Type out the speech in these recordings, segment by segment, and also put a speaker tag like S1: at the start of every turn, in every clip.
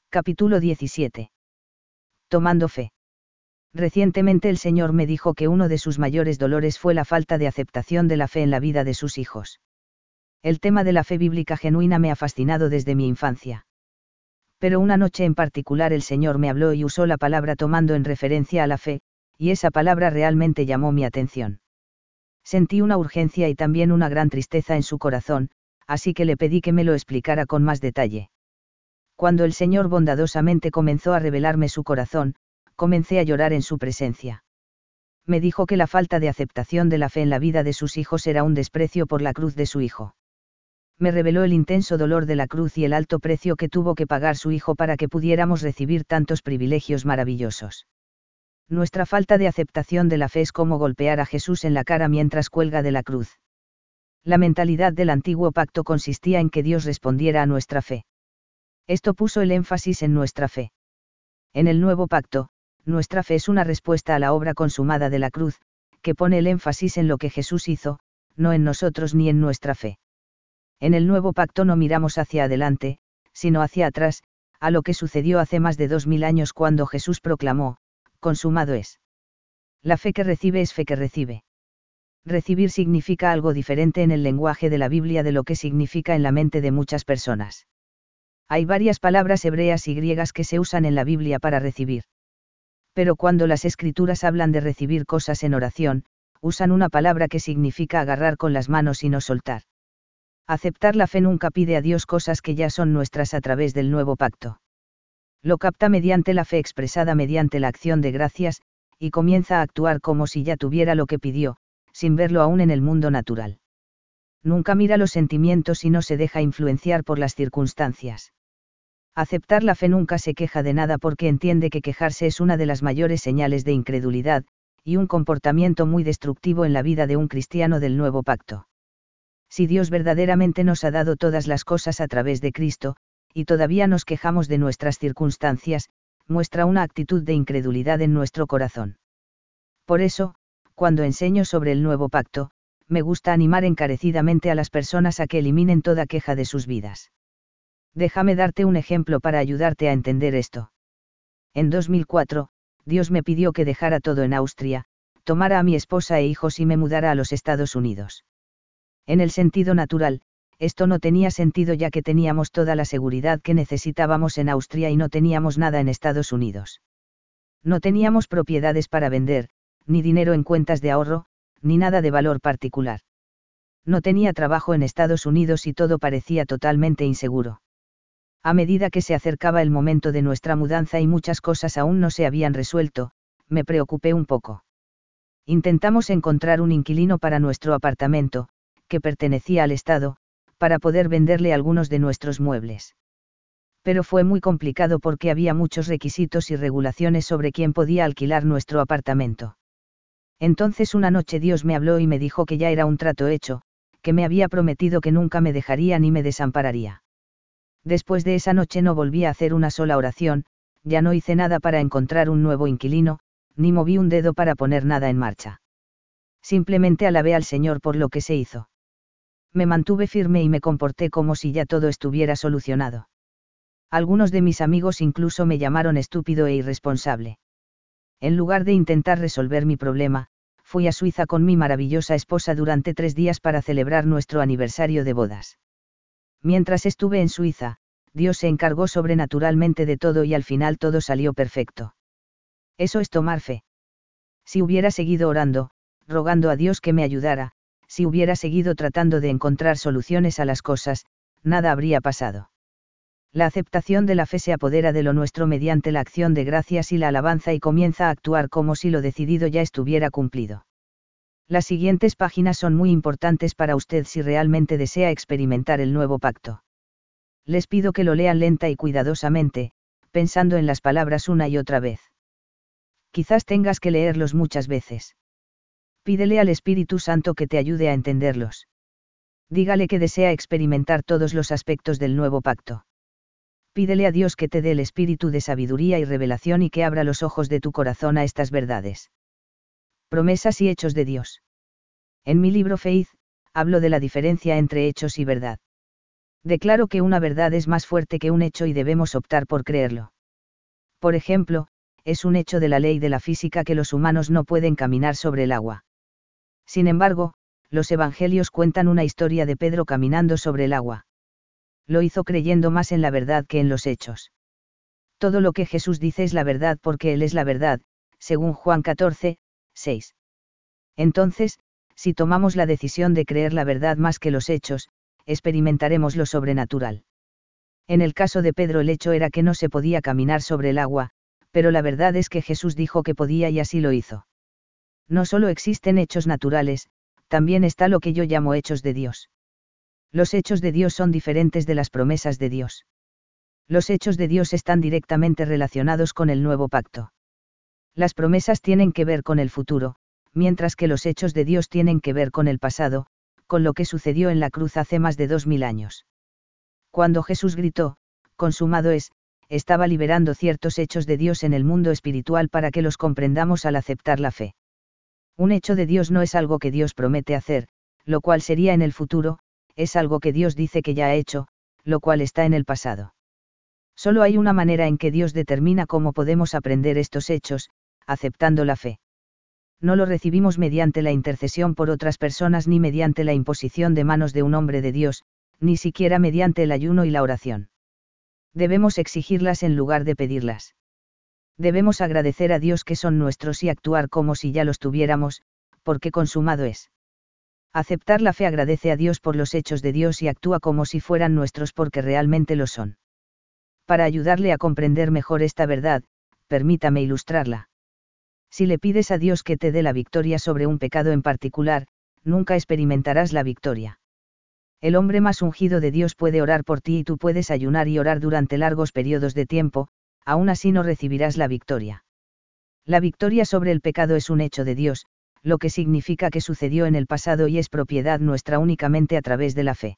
S1: Capítulo 17. Tomando fe. Recientemente el Señor me dijo que uno de sus mayores dolores fue la falta de aceptación de la fe en la vida de sus hijos. El tema de la fe bíblica genuina me ha fascinado desde mi infancia. Pero una noche en particular el Señor me habló y usó la palabra tomando en referencia a la fe, y esa palabra realmente llamó mi atención. Sentí una urgencia y también una gran tristeza en su corazón, así que le pedí que me lo explicara con más detalle. Cuando el Señor bondadosamente comenzó a revelarme su corazón, comencé a llorar en su presencia. Me dijo que la falta de aceptación de la fe en la vida de sus hijos era un desprecio por la cruz de su Hijo. Me reveló el intenso dolor de la cruz y el alto precio que tuvo que pagar su Hijo para que pudiéramos recibir tantos privilegios maravillosos. Nuestra falta de aceptación de la fe es como golpear a Jesús en la cara mientras cuelga de la cruz. La mentalidad del antiguo pacto consistía en que Dios respondiera a nuestra fe. Esto puso el énfasis en nuestra fe. En el nuevo pacto, nuestra fe es una respuesta a la obra consumada de la cruz, que pone el énfasis en lo que Jesús hizo, no en nosotros ni en nuestra fe. En el nuevo pacto no miramos hacia adelante, sino hacia atrás, a lo que sucedió hace más de 2000 años cuando Jesús proclamó, consumado es. La fe que recibe es fe que recibe. Recibir significa algo diferente en el lenguaje de la Biblia de lo que significa en la mente de muchas personas. Hay varias palabras hebreas y griegas que se usan en la Biblia para recibir. Pero cuando las Escrituras hablan de recibir cosas en oración, usan una palabra que significa agarrar con las manos y no soltar. Aceptar la fe nunca pide a Dios cosas que ya son nuestras a través del nuevo pacto. Lo capta mediante la fe expresada mediante la acción de gracias, y comienza a actuar como si ya tuviera lo que pidió, sin verlo aún en el mundo natural. Nunca mira los sentimientos y no se deja influenciar por las circunstancias. Aceptar la fe nunca se queja de nada porque entiende que quejarse es una de las mayores señales de incredulidad, y un comportamiento muy destructivo en la vida de un cristiano del nuevo pacto. Si Dios verdaderamente nos ha dado todas las cosas a través de Cristo, y todavía nos quejamos de nuestras circunstancias, muestra una actitud de incredulidad en nuestro corazón. Por eso, cuando enseño sobre el nuevo pacto, me gusta animar encarecidamente a las personas a que eliminen toda queja de sus vidas. Déjame darte un ejemplo para ayudarte a entender esto. En 2004, Dios me pidió que dejara todo en Austria, tomara a mi esposa e hijos y me mudara a los Estados Unidos. En el sentido natural, esto no tenía sentido ya que teníamos toda la seguridad que necesitábamos en Austria y no teníamos nada en Estados Unidos. No teníamos propiedades para vender, ni dinero en cuentas de ahorro, ni nada de valor particular. No tenía trabajo en Estados Unidos y todo parecía totalmente inseguro. A medida que se acercaba el momento de nuestra mudanza y muchas cosas aún no se habían resuelto, me preocupé un poco. Intentamos encontrar un inquilino para nuestro apartamento, que pertenecía al Estado, para poder venderle algunos de nuestros muebles. Pero fue muy complicado porque había muchos requisitos y regulaciones sobre quién podía alquilar nuestro apartamento. Entonces una noche Dios me habló y me dijo que ya era un trato hecho, que me había prometido que nunca me dejaría ni me desampararía. Después de esa noche no volví a hacer una sola oración, ya no hice nada para encontrar un nuevo inquilino, ni moví un dedo para poner nada en marcha. Simplemente alabé al Señor por lo que se hizo. Me mantuve firme y me comporté como si ya todo estuviera solucionado. Algunos de mis amigos incluso me llamaron estúpido e irresponsable. En lugar de intentar resolver mi problema, fui a Suiza con mi maravillosa esposa durante 3 días para celebrar nuestro aniversario de bodas. Mientras estuve en Suiza, Dios se encargó sobrenaturalmente de todo y al final todo salió perfecto. Eso es tomar fe. Si hubiera seguido orando, rogando a Dios que me ayudara, si hubiera seguido tratando de encontrar soluciones a las cosas, nada habría pasado. La aceptación de la fe se apodera de lo nuestro mediante la acción de gracias y la alabanza y comienza a actuar como si lo decidido ya estuviera cumplido. Las siguientes páginas son muy importantes para usted si realmente desea experimentar el nuevo pacto. Les pido que lo lean lenta y cuidadosamente, pensando en las palabras una y otra vez. Quizás tengas que leerlos muchas veces. Pídele al Espíritu Santo que te ayude a entenderlos. Dígale que desea experimentar todos los aspectos del nuevo pacto. Pídele a Dios que te dé el espíritu de sabiduría y revelación y que abra los ojos de tu corazón a estas verdades. Promesas y hechos de Dios. En mi libro Faith, hablo de la diferencia entre hechos y verdad. Declaro que una verdad es más fuerte que un hecho y debemos optar por creerlo. Por ejemplo, es un hecho de la ley de la física que los humanos no pueden caminar sobre el agua. Sin embargo, los evangelios cuentan una historia de Pedro caminando sobre el agua. Lo hizo creyendo más en la verdad que en los hechos. Todo lo que Jesús dice es la verdad porque Él es la verdad, según Juan 14, 6. Entonces, si tomamos la decisión de creer la verdad más que los hechos, experimentaremos lo sobrenatural. En el caso de Pedro el hecho era que no se podía caminar sobre el agua, pero la verdad es que Jesús dijo que podía y así lo hizo. No solo existen hechos naturales, también está lo que yo llamo hechos de Dios. Los hechos de Dios son diferentes de las promesas de Dios. Los hechos de Dios están directamente relacionados con el nuevo pacto. Las promesas tienen que ver con el futuro, mientras que los hechos de Dios tienen que ver con el pasado, con lo que sucedió en la cruz hace más de 2000 años. Cuando Jesús gritó, consumado es, estaba liberando ciertos hechos de Dios en el mundo espiritual para que los comprendamos al aceptar la fe. Un hecho de Dios no es algo que Dios promete hacer, lo cual sería en el futuro, es algo que Dios dice que ya ha hecho, lo cual está en el pasado. Solo hay una manera en que Dios determina cómo podemos aprender estos hechos, aceptando la fe. No lo recibimos mediante la intercesión por otras personas ni mediante la imposición de manos de un hombre de Dios, ni siquiera mediante el ayuno y la oración. Debemos exigirlas en lugar de pedirlas. Debemos agradecer a Dios que son nuestros y actuar como si ya los tuviéramos, porque consumado es. Aceptar la fe agradece a Dios por los hechos de Dios y actúa como si fueran nuestros porque realmente lo son. Para ayudarle a comprender mejor esta verdad, permítame ilustrarla. Si le pides a Dios que te dé la victoria sobre un pecado en particular, nunca experimentarás la victoria. El hombre más ungido de Dios puede orar por ti y tú puedes ayunar y orar durante largos periodos de tiempo, aún así no recibirás la victoria. La victoria sobre el pecado es un hecho de Dios, lo que significa que sucedió en el pasado y es propiedad nuestra únicamente a través de la fe.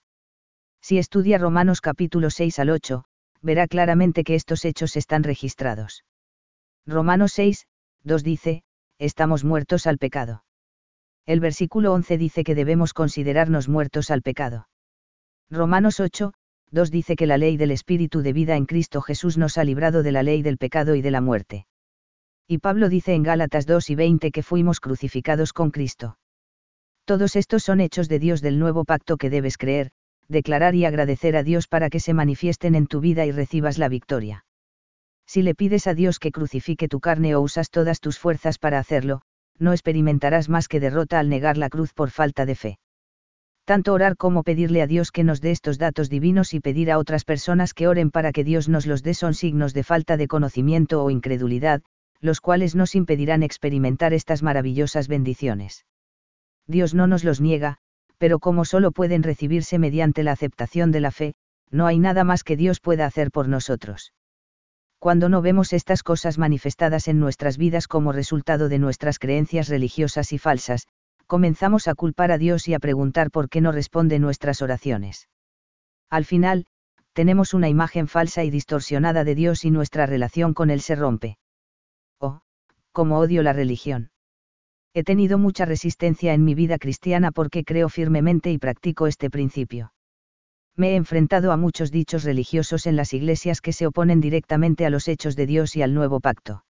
S1: Si estudia Romanos capítulo 6 al 8, verá claramente que estos hechos están registrados. Romanos 6, 2 dice, estamos muertos al pecado. El versículo 11 dice que debemos considerarnos muertos al pecado. Romanos 8, 2 dice que la ley del Espíritu de vida en Cristo Jesús nos ha librado de la ley del pecado y de la muerte. Y Pablo dice en Gálatas 2 y 20 que fuimos crucificados con Cristo. Todos estos son hechos de Dios del nuevo pacto que debes creer, declarar y agradecer a Dios para que se manifiesten en tu vida y recibas la victoria. Si le pides a Dios que crucifique tu carne o usas todas tus fuerzas para hacerlo, no experimentarás más que derrota al negar la cruz por falta de fe. Tanto orar como pedirle a Dios que nos dé estos datos divinos y pedir a otras personas que oren para que Dios nos los dé son signos de falta de conocimiento o incredulidad, los cuales nos impedirán experimentar estas maravillosas bendiciones. Dios no nos los niega, pero como solo pueden recibirse mediante la aceptación de la fe, no hay nada más que Dios pueda hacer por nosotros. Cuando no vemos estas cosas manifestadas en nuestras vidas como resultado de nuestras creencias religiosas y falsas, comenzamos a culpar a Dios y a preguntar por qué no responde nuestras oraciones. Al final, tenemos una imagen falsa y distorsionada de Dios y nuestra relación con Él se rompe. Oh, cómo odio la religión. He tenido mucha resistencia en mi vida cristiana porque creo firmemente y practico este principio. Me he enfrentado a muchos dichos religiosos en las iglesias que se oponen directamente a los hechos de Dios y al nuevo pacto.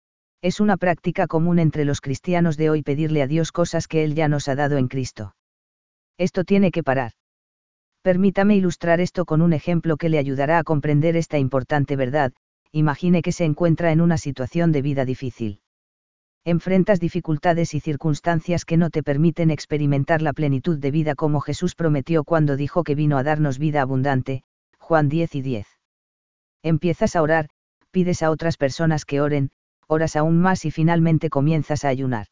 S1: Es una práctica común entre los cristianos de hoy pedirle a Dios cosas que Él ya nos ha dado en Cristo. Esto tiene que parar. Permítame ilustrar esto con un ejemplo que le ayudará a comprender esta importante verdad. Imagine que se encuentra en una situación de vida difícil. Enfrentas dificultades y circunstancias que no te permiten experimentar la plenitud de vida como Jesús prometió cuando dijo que vino a darnos vida abundante, Juan 10 y 10. Empiezas a orar, pides a otras personas que oren, oras aún más y finalmente comienzas a ayunar.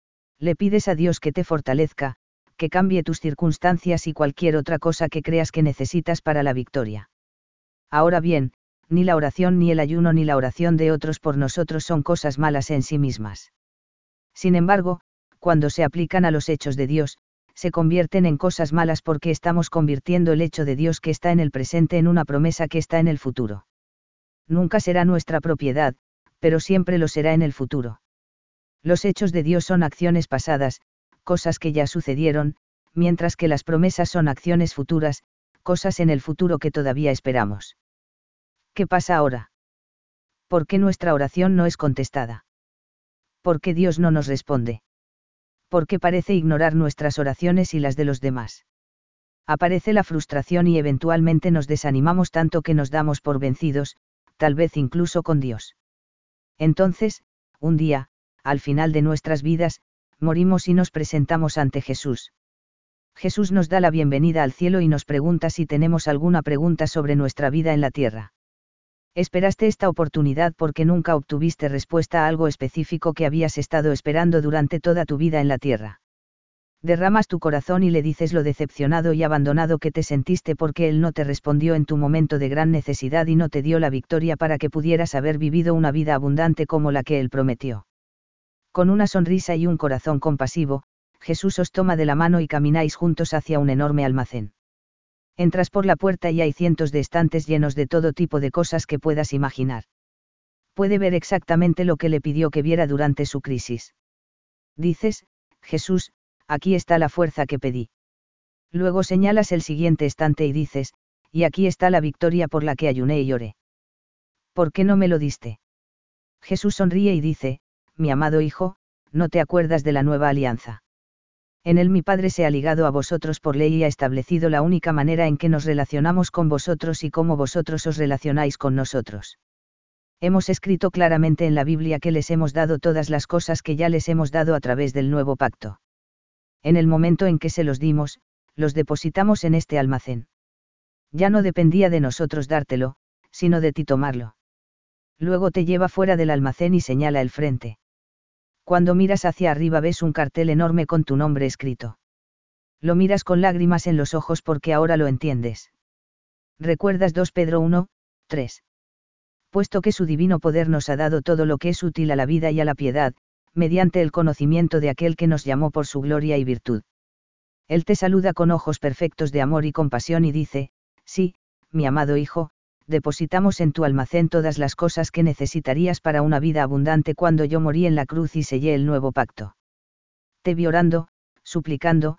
S1: Le pides a Dios que te fortalezca, que cambie tus circunstancias y cualquier otra cosa que creas que necesitas para la victoria. Ahora bien, ni la oración ni el ayuno ni la oración de otros por nosotros son cosas malas en sí mismas. Sin embargo, cuando se aplican a los hechos de Dios, se convierten en cosas malas porque estamos convirtiendo el hecho de Dios que está en el presente en una promesa que está en el futuro. Nunca será nuestra propiedad, pero siempre lo será en el futuro. Los hechos de Dios son acciones pasadas, cosas que ya sucedieron, mientras que las promesas son acciones futuras, cosas en el futuro que todavía esperamos. ¿Qué pasa ahora? ¿Por qué nuestra oración no es contestada? ¿Por qué Dios no nos responde? ¿Por qué parece ignorar nuestras oraciones y las de los demás? Aparece la frustración y eventualmente nos desanimamos tanto que nos damos por vencidos, tal vez incluso con Dios. Entonces, un día, al final de nuestras vidas, morimos y nos presentamos ante Jesús. Jesús nos da la bienvenida al cielo y nos pregunta si tenemos alguna pregunta sobre nuestra vida en la tierra. Esperaste esta oportunidad porque nunca obtuviste respuesta a algo específico que habías estado esperando durante toda tu vida en la tierra. Derramas tu corazón y le dices lo decepcionado y abandonado que te sentiste porque él no te respondió en tu momento de gran necesidad y no te dio la victoria para que pudieras haber vivido una vida abundante como la que él prometió. Con una sonrisa y un corazón compasivo, Jesús os toma de la mano y camináis juntos hacia un enorme almacén. Entras por la puerta y hay cientos de estantes llenos de todo tipo de cosas que puedas imaginar. Puede ver exactamente lo que le pidió que viera durante su crisis. Dices, Jesús, aquí está la fuerza que pedí. Luego señalas el siguiente estante y dices, y aquí está la victoria por la que ayuné y oré. ¿Por qué no me lo diste? Jesús sonríe y dice, mi amado hijo, ¿no te acuerdas de la nueva alianza? En él mi Padre se ha ligado a vosotros por ley y ha establecido la única manera en que nos relacionamos con vosotros y cómo vosotros os relacionáis con nosotros. Hemos escrito claramente en la Biblia que les hemos dado todas las cosas que ya les hemos dado a través del nuevo pacto. En el momento en que se los dimos, los depositamos en este almacén. Ya no dependía de nosotros dártelo, sino de ti tomarlo. Luego te lleva fuera del almacén y señala el frente. Cuando miras hacia arriba ves un cartel enorme con tu nombre escrito. Lo miras con lágrimas en los ojos porque ahora lo entiendes. ¿Recuerdas 2 Pedro 1, 3? Puesto que su divino poder nos ha dado todo lo que es útil a la vida y a la piedad, mediante el conocimiento de aquel que nos llamó por su gloria y virtud. Él te saluda con ojos perfectos de amor y compasión y dice, sí, mi amado hijo, depositamos en tu almacén todas las cosas que necesitarías para una vida abundante cuando yo morí en la cruz y sellé el nuevo pacto. Te vi orando, suplicando,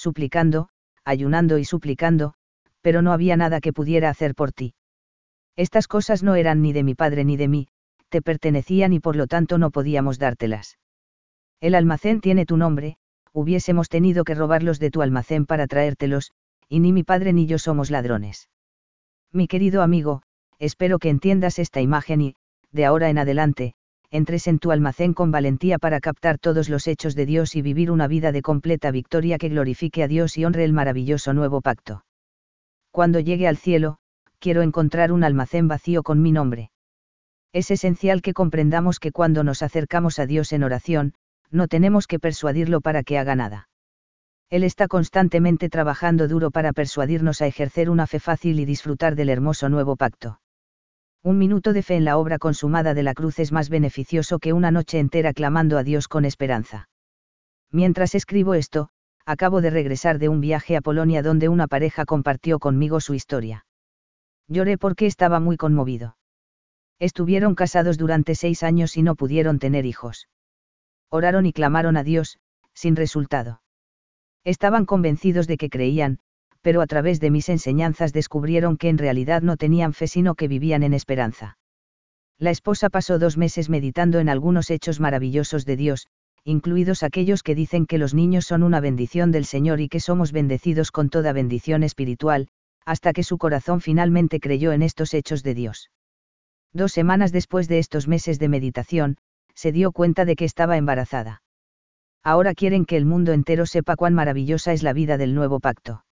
S1: ayunando y suplicando, pero no había nada que pudiera hacer por ti. Estas cosas no eran ni de mi padre ni de mí, te pertenecían y por lo tanto no podíamos dártelas. El almacén tiene tu nombre, hubiésemos tenido que robarlos de tu almacén para traértelos, y ni mi padre ni yo somos ladrones. Mi querido amigo, espero que entiendas esta imagen y, de ahora en adelante, entres en tu almacén con valentía para captar todos los hechos de Dios y vivir una vida de completa victoria que glorifique a Dios y honre el maravilloso nuevo pacto. Cuando llegue al cielo, quiero encontrar un almacén vacío con mi nombre. Es esencial que comprendamos que cuando nos acercamos a Dios en oración, no tenemos que persuadirlo para que haga nada. Él está constantemente trabajando duro para persuadirnos a ejercer una fe fácil y disfrutar del hermoso nuevo pacto. Un minuto de fe en la obra consumada de la cruz es más beneficioso que una noche entera clamando a Dios con esperanza. Mientras escribo esto, acabo de regresar de un viaje a Polonia donde una pareja compartió conmigo su historia. Lloré porque estaba muy conmovido. Estuvieron casados durante 6 años y no pudieron tener hijos. Oraron y clamaron a Dios, sin resultado. Estaban convencidos de que creían, pero a través de mis enseñanzas descubrieron que en realidad no tenían fe sino que vivían en esperanza. La esposa pasó 2 meses meditando en algunos hechos maravillosos de Dios, incluidos aquellos que dicen que los niños son una bendición del Señor y que somos bendecidos con toda bendición espiritual, hasta que su corazón finalmente creyó en estos hechos de Dios. 2 semanas después de estos meses de meditación, se dio cuenta de que estaba embarazada. Ahora quieren que el mundo entero sepa cuán maravillosa es la vida del nuevo pacto.